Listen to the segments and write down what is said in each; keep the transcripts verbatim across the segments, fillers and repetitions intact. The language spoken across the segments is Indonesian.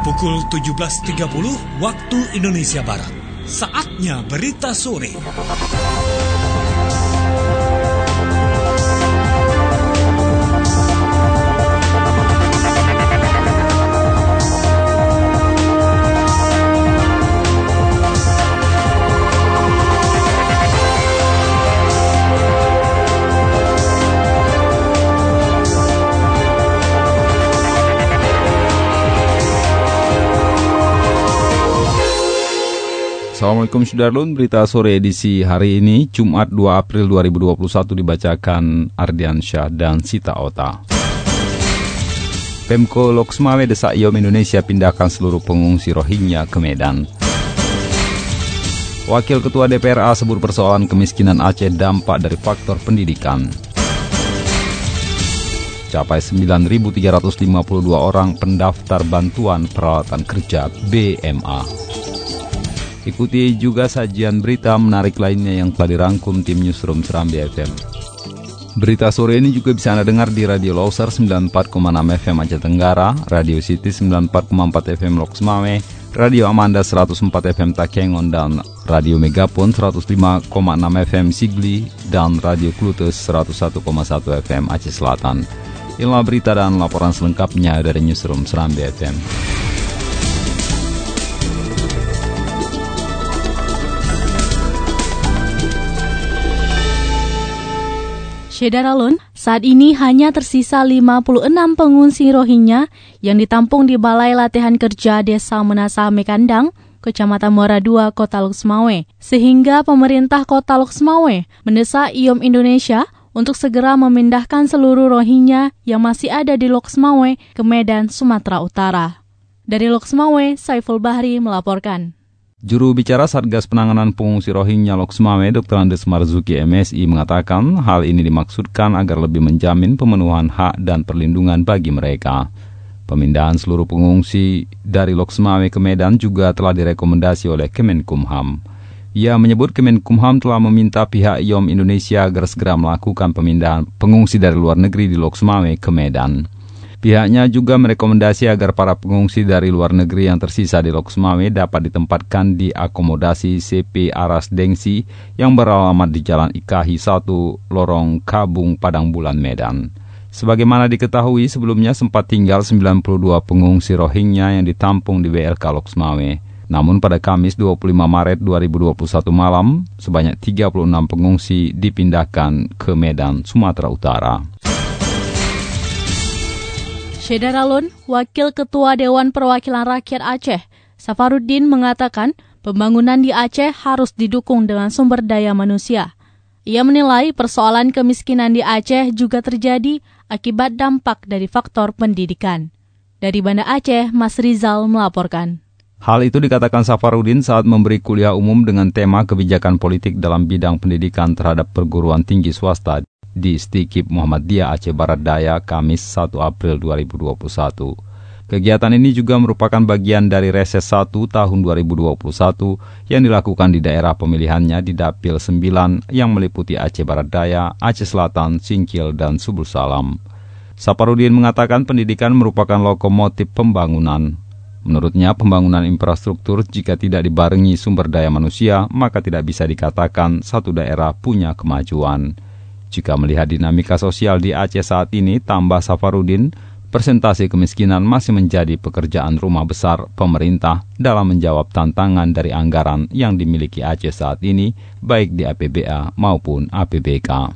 Pukul tujuh belas tiga puluh waktu Indonesia Barat. Saatnya berita sore. Assalamualaikum Sudarlun, berita sore edisi hari ini, Jumat dua April dua ribu dua puluh satu dibacakan Ardiansyah dan Sita Ota. Pemko Loksmawe desak I O M Indonesia pindahkan seluruh pengungsi Rohingya ke Medan. Wakil Ketua D P R A sebut persoalan kemiskinan Aceh dampak dari faktor pendidikan. Capai sembilan ribu tiga ratus lima puluh dua orang pendaftar bantuan peralatan kerja B M A. Ikuti juga sajian berita menarik lainnya yang telah dirangkum tim Newsroom Serambi F M. Berita sore ini juga bisa Anda dengar di Radio Loser sembilan puluh empat koma enam F M Aceh Tenggara, Radio City sembilan puluh empat koma empat F M Loksmawe, Radio Amanda seratus empat F M Takengon, dan Radio Megapon seratus lima koma enam F M Sigli, dan Radio Klutus seratus satu koma satu F M Aceh Selatan. Inilah berita dan laporan selengkapnya dari Newsroom Serambi F M. Syederalun, saat ini hanya tersisa lima puluh enam pengungsi Rohingya yang ditampung di Balai Latihan Kerja Desa Menasah Mekandang, Kecamatan Muara dua, Kota Loksmawe. Sehingga pemerintah Kota Loksmawe mendesak I O M Indonesia untuk segera memindahkan seluruh Rohingya yang masih ada di Loksmawe ke Medan, Sumatera Utara. Dari Loksmawe, Saiful Bahri melaporkan. Juru bicara Satgas Penanganan Pengungsi Rohingya Loksmawe, Doktor Andes Marzuki M Si, mengatakan hal ini dimaksudkan agar lebih menjamin pemenuhan hak dan perlindungan bagi mereka. Pemindahan seluruh pengungsi dari Loksmawe ke Medan juga telah direkomendasi oleh Kemenkumham. Ia menyebut Kemenkumham telah meminta pihak I O M Indonesia agar segera melakukan pemindahan pengungsi dari luar negeri di Loksmawe ke Medan. Pihaknya juga merekomendasi agar para pengungsi dari luar negeri yang tersisa di Loksmawe dapat ditempatkan di akomodasi C P Aras Dengsi yang beralamat di Jalan Ikahi satu, Lorong Kabung, Padang Bulan, Medan. Sebagaimana diketahui, sebelumnya sempat tinggal sembilan puluh dua pengungsi Rohingya yang ditampung di W L K Loksmawe. Namun pada Kamis dua puluh lima Maret dua ribu dua puluh satu malam, sebanyak tiga puluh enam pengungsi dipindahkan ke Medan, Sumatera Utara. Syederalun, Wakil Ketua Dewan Perwakilan Rakyat Aceh, Safarudin, mengatakan pembangunan di Aceh harus didukung dengan sumber daya manusia. Ia menilai persoalan kemiskinan di Aceh juga terjadi akibat dampak dari faktor pendidikan. Dari Banda Aceh, Mas Rizal melaporkan. Hal itu dikatakan Safarudin saat memberi kuliah umum dengan tema kebijakan politik dalam bidang pendidikan terhadap perguruan tinggi swasta di Stikip Muhammadiyah Aceh Barat Daya, Kamis satu April dua ribu dua puluh satu. Kegiatan ini juga merupakan bagian dari Reses satu tahun dua ribu dua puluh satu yang dilakukan di daerah pemilihannya di Dapil sembilan yang meliputi Aceh Barat Daya, Aceh Selatan, Singkil, dan Subul Salam. Saparudin mengatakan pendidikan merupakan lokomotif pembangunan. Menurutnya, pembangunan infrastruktur jika tidak dibarengi sumber daya manusia, maka tidak bisa dikatakan satu daerah punya kemajuan. Jika melihat dinamika sosial di Aceh saat ini, tambah Safarudin, persentase kemiskinan masih menjadi pekerjaan rumah besar pemerintah dalam menjawab tantangan dari anggaran yang dimiliki Aceh saat ini, baik di A P B A maupun A P B K.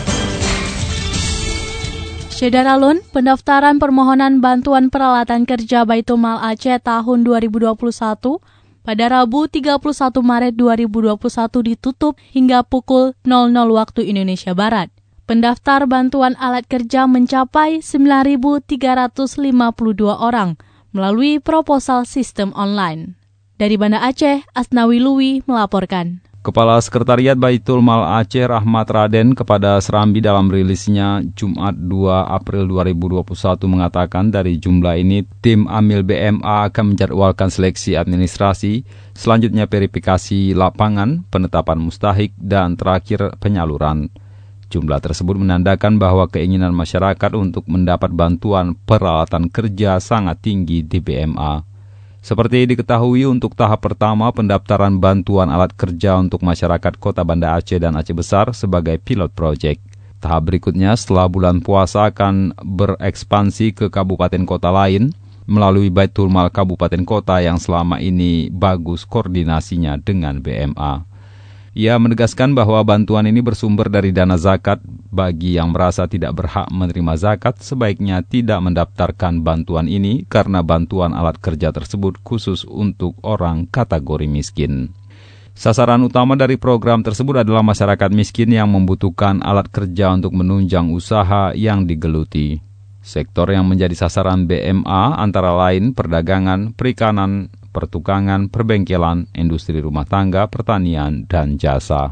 Syederalun, pendaftaran permohonan bantuan peralatan kerja Baitulmal Aceh tahun dua ribu dua puluh satu pada Rabu tiga puluh satu Maret dua ribu dua puluh satu ditutup hingga pukul nol nol waktu Indonesia Barat. Pendaftar bantuan alat kerja mencapai sembilan ribu tiga ratus lima puluh dua orang melalui proposal sistem online. Dari Banda Aceh, Asnawi Lui melaporkan. Kepala Sekretariat Baitulmal Aceh Rahmat Raden kepada Serambi dalam rilisnya Jumat dua April dua ribu dua puluh satu mengatakan dari jumlah ini tim Amil B M A akan menjadwalkan seleksi administrasi, selanjutnya verifikasi lapangan, penetapan mustahik, dan terakhir penyaluran. Jumlah tersebut menandakan bahwa keinginan masyarakat untuk mendapat bantuan peralatan kerja sangat tinggi di B M A. Seperti diketahui, untuk tahap pertama pendaftaran bantuan alat kerja untuk masyarakat Kota Banda Aceh dan Aceh Besar sebagai pilot project. Tahap berikutnya setelah bulan puasa akan berekspansi ke kabupaten kota lain melalui Baitul Mal Kabupaten Kota yang selama ini bagus koordinasinya dengan B M A. Ia menegaskan bahwa bantuan ini bersumber dari dana zakat. Bagi yang merasa tidak berhak menerima zakat, sebaiknya tidak mendaftarkan bantuan ini karena bantuan alat kerja tersebut khusus untuk orang kategori miskin. Sasaran utama dari program tersebut adalah masyarakat miskin yang membutuhkan alat kerja untuk menunjang usaha yang digeluti. Sektor yang menjadi sasaran B M A antara lain perdagangan, perikanan, pertukangan, perbengkelan, industri rumah tangga, pertanian, dan jasa.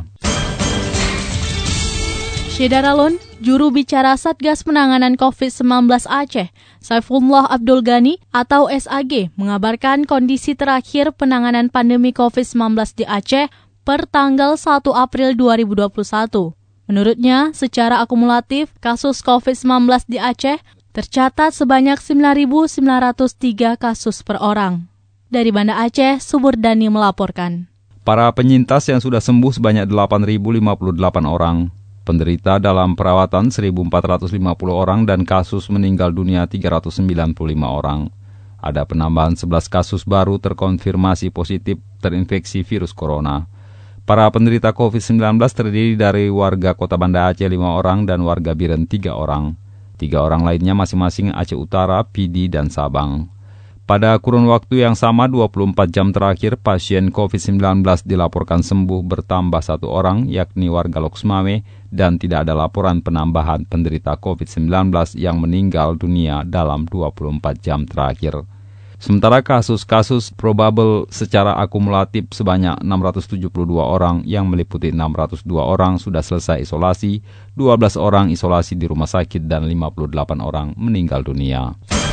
Syedaralun, juru bicara Satgas Penanganan covid sembilan belas Aceh, Saifullah Abdul Ghani atau S A G, mengabarkan kondisi terakhir penanganan pandemi covid sembilan belas di Aceh per tanggal satu April dua ribu dua puluh satu. Menurutnya, secara akumulatif, kasus covid sembilan belas di Aceh tercatat sebanyak sembilan ribu sembilan ratus tiga kasus per orang. Dari Banda Aceh, Suburdani melaporkan. Para penyintas yang sudah sembuh sebanyak delapan ribu lima puluh delapan orang. Penderita dalam perawatan seribu empat ratus lima puluh orang dan kasus meninggal dunia tiga ratus sembilan puluh lima orang. Ada penambahan sebelas kasus baru terkonfirmasi positif terinfeksi virus corona. Para penderita covid sembilan belas terdiri dari warga Kota Banda Aceh lima orang dan warga Biren tiga orang. Tiga orang lainnya masing-masing Aceh Utara, Pidi, dan Sabang. Pada kurun waktu yang sama dua puluh empat jam terakhir, pasien covid sembilan belas dilaporkan sembuh bertambah satu orang, yakni warga Lok Sumame, dan tidak ada laporan penambahan penderita covid sembilan belas yang meninggal dunia dalam dua puluh empat jam terakhir. Sementara kasus-kasus probable secara akumulatif sebanyak enam ratus tujuh puluh dua orang yang meliputi enam ratus dua orang sudah selesai isolasi, dua belas orang isolasi di rumah sakit, dan lima puluh delapan orang meninggal dunia.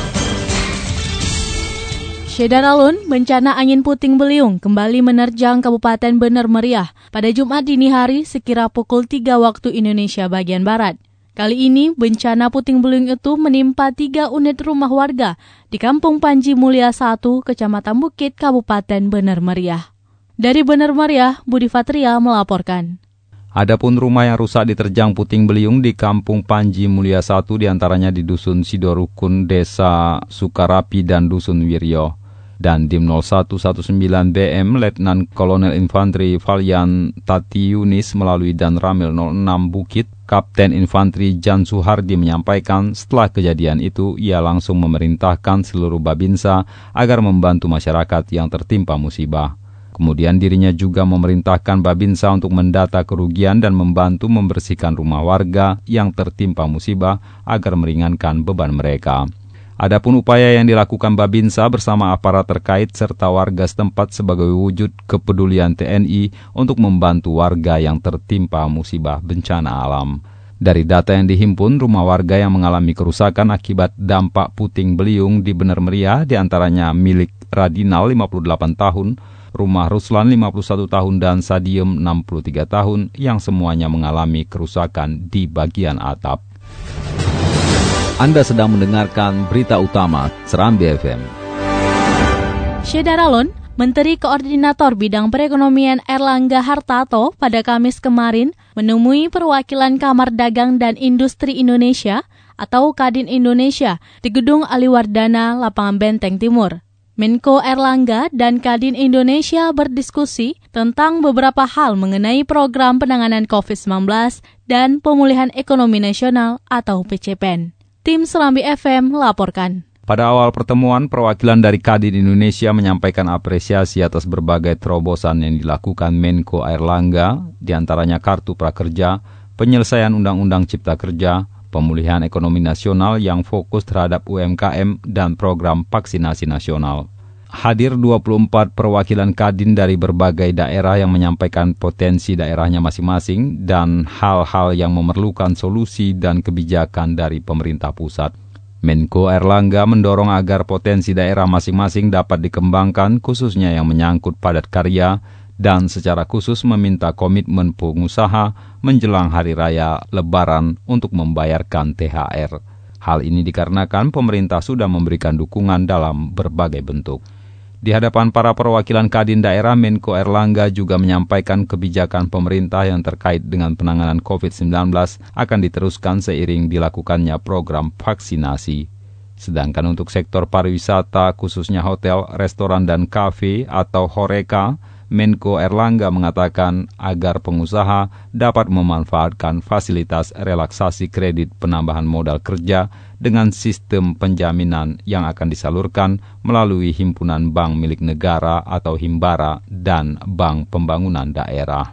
Syedaralun, bencana angin puting beliung kembali menerjang Kabupaten Bener Meriah pada Jumat dini hari sekira pukul tiga waktu Indonesia bagian Barat. Kali ini, bencana puting beliung itu menimpa tiga unit rumah warga di Kampung Panji Mulia satu, Kecamatan Bukit, Kabupaten Bener Meriah. Dari Bener Meriah, Budi Fatria melaporkan. Adapun rumah yang rusak diterjang puting beliung di Kampung Panji Mulia satu, diantaranya di Dusun Sidorukun, Desa Sukarapi, dan Dusun Wiryo. Dan Dim nol satu satu sembilan B M Letnan Kolonel Infanteri Valian Tati Yunis melalui Dan Ramil nol enam Bukit, Kapten Infanteri Jan Suhardi menyampaikan setelah kejadian itu ia langsung memerintahkan seluruh Babinsa agar membantu masyarakat yang tertimpa musibah. Kemudian dirinya juga memerintahkan Babinsa untuk mendata kerugian dan membantu membersihkan rumah warga yang tertimpa musibah agar meringankan beban mereka. Adapun upaya yang dilakukan Babinsa bersama aparat terkait serta warga setempat sebagai wujud kepedulian T N I untuk membantu warga yang tertimpa musibah bencana alam. Dari data yang dihimpun, rumah warga yang mengalami kerusakan akibat dampak puting beliung di Bener Meriah diantaranya milik Radinal lima puluh delapan tahun, rumah Ruslan lima puluh satu tahun, dan Sadiem enam puluh tiga tahun yang semuanya mengalami kerusakan di bagian atap. Anda sedang mendengarkan berita utama Serambi F M. Syedaralun, Menteri Koordinator Bidang Perekonomian Erlangga Hartarto pada Kamis kemarin menemui perwakilan Kamar Dagang dan Industri Indonesia atau Kadin Indonesia di Gedung Aliwardana, Lapangan Benteng Timur. Menko Erlangga dan Kadin Indonesia berdiskusi tentang beberapa hal mengenai program penanganan covid sembilan belas dan pemulihan ekonomi nasional atau P C P N. Tim Serambi F M melaporkan. Pada awal pertemuan, perwakilan dari Kadin Indonesia menyampaikan apresiasi atas berbagai terobosan yang dilakukan Menko Erlangga, diantaranya Kartu Prakerja, penyelesaian Undang-Undang Cipta Kerja, pemulihan ekonomi nasional yang fokus terhadap U M K M, dan program vaksinasi nasional. Hadir dua puluh empat perwakilan Kadin dari berbagai daerah yang menyampaikan potensi daerahnya masing-masing dan hal-hal yang memerlukan solusi dan kebijakan dari pemerintah pusat. Menko Erlangga mendorong agar potensi daerah masing-masing dapat dikembangkan, khususnya yang menyangkut padat karya, dan secara khusus meminta komitmen pengusaha menjelang Hari Raya Lebaran untuk membayarkan T H R. Hal ini dikarenakan pemerintah sudah memberikan dukungan dalam berbagai bentuk. Di hadapan para perwakilan Kadin daerah, Menko Erlangga juga menyampaikan kebijakan pemerintah yang terkait dengan penanganan covid sembilan belas akan diteruskan seiring dilakukannya program vaksinasi. Sedangkan untuk sektor pariwisata, khususnya hotel, restoran, dan kafe atau HoReCa, Menko Erlangga mengatakan agar pengusaha dapat memanfaatkan fasilitas relaksasi kredit penambahan modal kerja dengan sistem penjaminan yang akan disalurkan melalui himpunan bank milik negara atau Himbara dan Bank Pembangunan Daerah.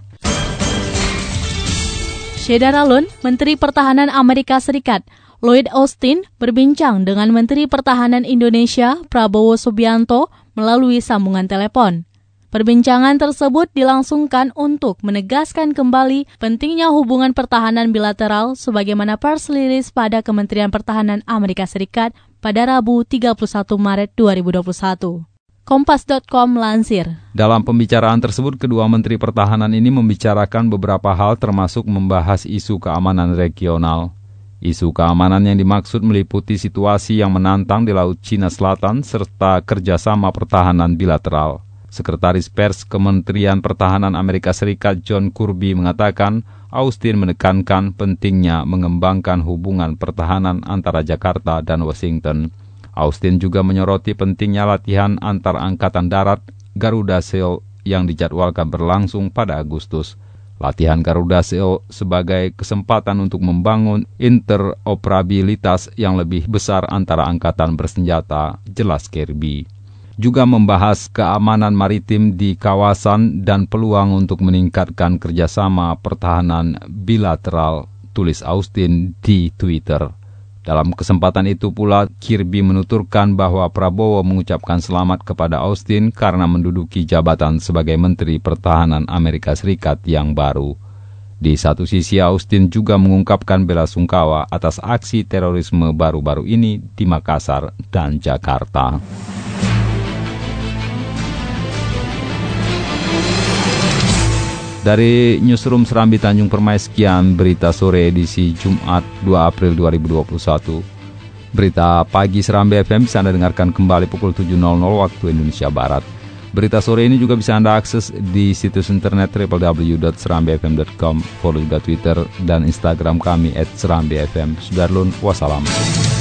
Saudara Lun, Menteri Pertahanan Amerika Serikat Lloyd Austin berbincang dengan Menteri Pertahanan Indonesia Prabowo Subianto melalui sambungan telepon. Perbincangan tersebut dilangsungkan untuk menegaskan kembali pentingnya hubungan pertahanan bilateral sebagaimana pers rilis pada Kementerian Pertahanan Amerika Serikat pada Rabu tiga puluh satu Maret dua ribu dua puluh satu. Kompas titik com melansir. Dalam pembicaraan tersebut, kedua Menteri Pertahanan ini membicarakan beberapa hal termasuk membahas isu keamanan regional. Isu keamanan yang dimaksud meliputi situasi yang menantang di Laut Cina Selatan serta kerjasama pertahanan bilateral. Sekretaris Pers Kementerian Pertahanan Amerika Serikat John Kirby mengatakan Austin menekankan pentingnya mengembangkan hubungan pertahanan antara Jakarta dan Washington. Austin juga menyoroti pentingnya latihan antar Angkatan Darat Garuda Shield yang dijadwalkan berlangsung pada Agustus. Latihan Garuda Shield sebagai kesempatan untuk membangun interoperabilitas yang lebih besar antara angkatan bersenjata, jelas Kirby. Juga membahas keamanan maritim di kawasan dan peluang untuk meningkatkan kerjasama pertahanan bilateral, tulis Austin di Twitter. Dalam kesempatan itu pula, Kirby menuturkan bahwa Prabowo mengucapkan selamat kepada Austin karena menduduki jabatan sebagai Menteri Pertahanan Amerika Serikat yang baru. Di satu sisi, Austin juga mengungkapkan bela sungkawa atas aksi terorisme baru-baru ini di Makassar dan Jakarta. Dari Newsroom Serambi Tanjung Permai, sekian berita sore edisi Jumat dua April dua ribu dua puluh satu. Berita pagi Serambi F M bisa Anda dengarkan kembali pukul tujuh waktu Indonesia Barat. Berita sore ini juga bisa Anda akses di situs internet w w w titik serambi f m titik com, follow juga Twitter dan Instagram kami et serambi f m. Sudarlun, wassalam.